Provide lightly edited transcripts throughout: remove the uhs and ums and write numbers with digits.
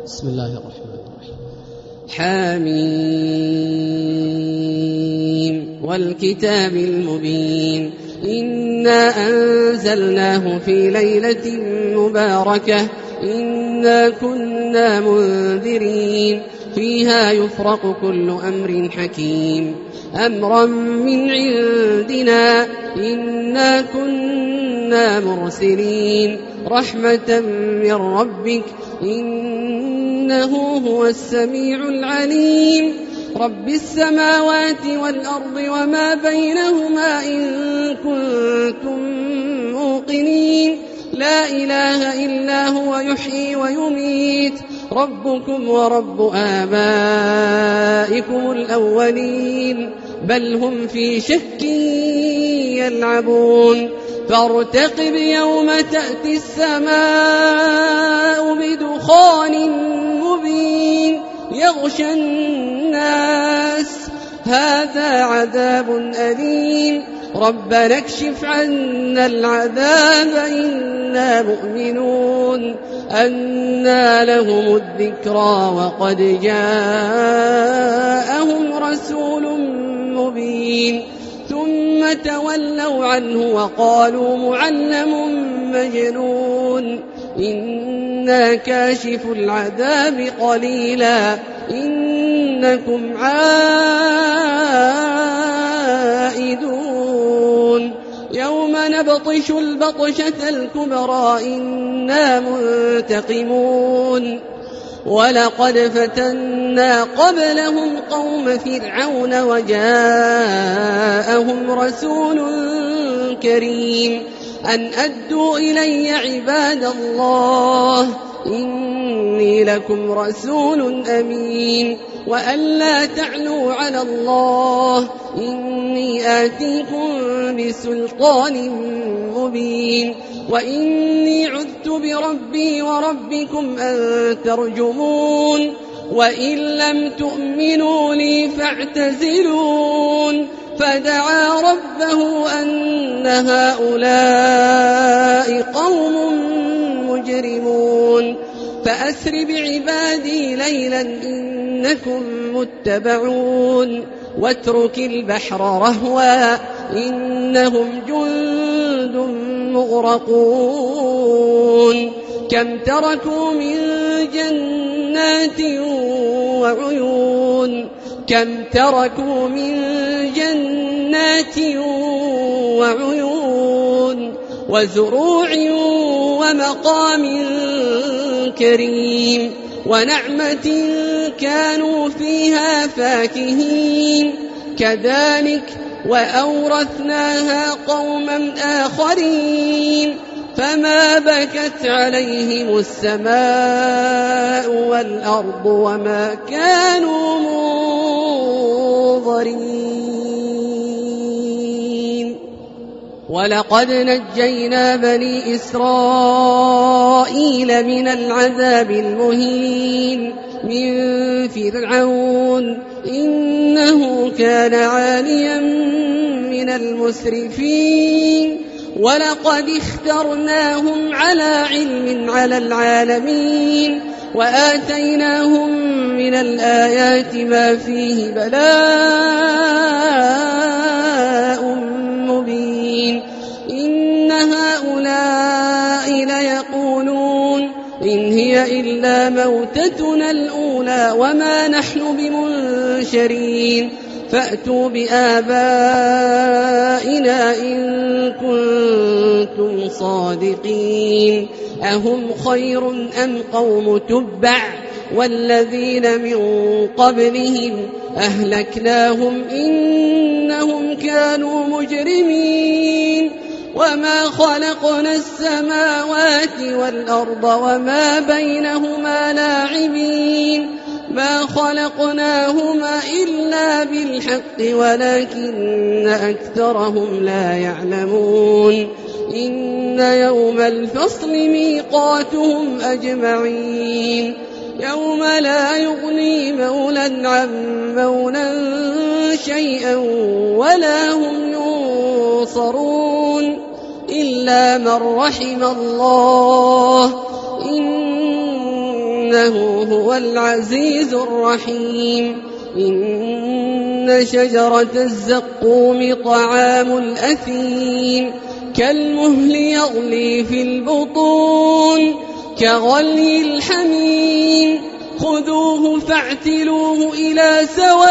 بسم الله الرحمن الرحيم. حميم والكتاب المبين إنا أنزلناه في ليلة مباركة إنا كنا منذرين فيها يفرق كل أمر حكيم أمرا من عندنا إنا كنا مرسلين رحمة من ربك إنه هو السميع العليم رب السماوات والأرض وما بينهما إن كنتم موقنين لا إله إلا هو يحيي ويميت ربكم ورب آبائكم الأولين بل هم في شك يلعبون فارتقب يوم تأتي السماء بدخان مبين يغشى الناس هذا عذاب أليم ربنا اكشف عنا العذاب إنا مؤمنون أنى لهم الذكرى وقد جاءهم رسول مبين ثم تولوا عنه وقالوا معلم مجنون إنا كاشف العذاب قليلا إنكم عائدون يوم نبطش البطشة الكبرى إنا منتقمون ولقد فتنا قبلهم قوم فرعون وجاءهم رسول كريم أن أدوا إلي عباد الله إني لكم رسول أمين وأن لا تعلوا على الله إني آتيكم بسلطان مبين وإني عذت بربي وربكم أن ترجمون وإن لم تؤمنوا لي فاعتزلون فدعا ربه أن هؤلاء قوم مجرمون فأسر بعبادي ليلا إنكم متبعون واترك البحر رهوا إنهم جند مغرقون كم تركوا من جنات وعيون كم تركوا من جنات وعيون وزروع ومقام كريم ونعمة كانوا فيها فاكهين كذلك وأورثناها قوما آخرين فما بكت عليهم السماء والأرض وما كانوا منظرين ولقد نجينا بني إسرائيل من العذاب المهين من فرعون إنه كان عاليا من المسرفين ولقد اخترناهم على علم على العالمين وآتيناهم من الآيات ما فيه بلاء مبين إن هؤلاء ليقولون إن هي إلا موتتنا الأولى وما نحن بمنشرين فأتوا بآبائنا إن كنتم صادقين أهم خير أم قوم تبع والذين من قبلهم أهلكناهم إنهم كانوا مجرمين وما خلقنا السماوات والأرض وما بينهما لاعبين ما خلقناهما إلا بالحق ولكن أكثرهم لا يعلمون إن يوم الفصل ميقاتهم أجمعين يوم لا يغني مولى عن مولى شيئا ولا هم ينصرون إلا من رحم الله إنه هو العزيز الرحيم إن شجرة الزقوم طعام الأثيم كالمهل يغلي في البطون كغلي الحميم خذوه فاعتلوه إلى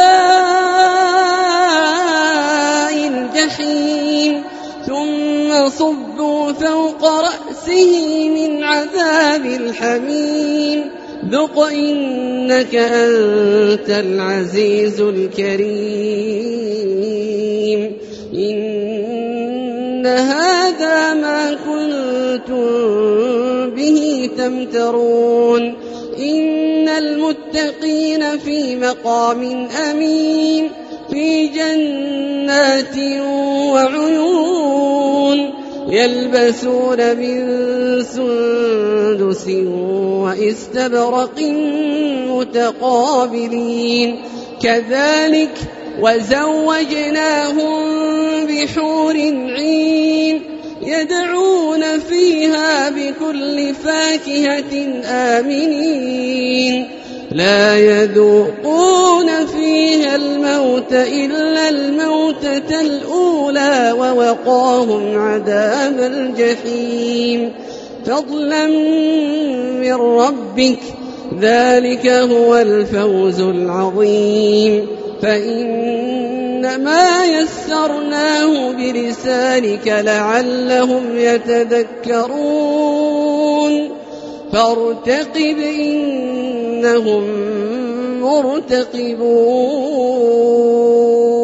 سواء الجحيم ثم صبوا فوق رأسه من عذاب الحميم ذق إنك أنت العزيز الكريم إن هذا ما كنتم به تمترون إن المتقين في مقام أمين في جنات وعيون يلبسون من سندس وإستبرق متقابلين كذلك وزوجناهم بحور عين يدعون فيها بكل فاكهة آمنين لا يذوقون فيها الموت إلا الموتة الأولى ووقاهم عذاب الجحيم فضلا من ربك ذلك هو الفوز العظيم فإنما يسرناه بلسانك لعلهم يتذكرون فارتقب إنهم مرتقبون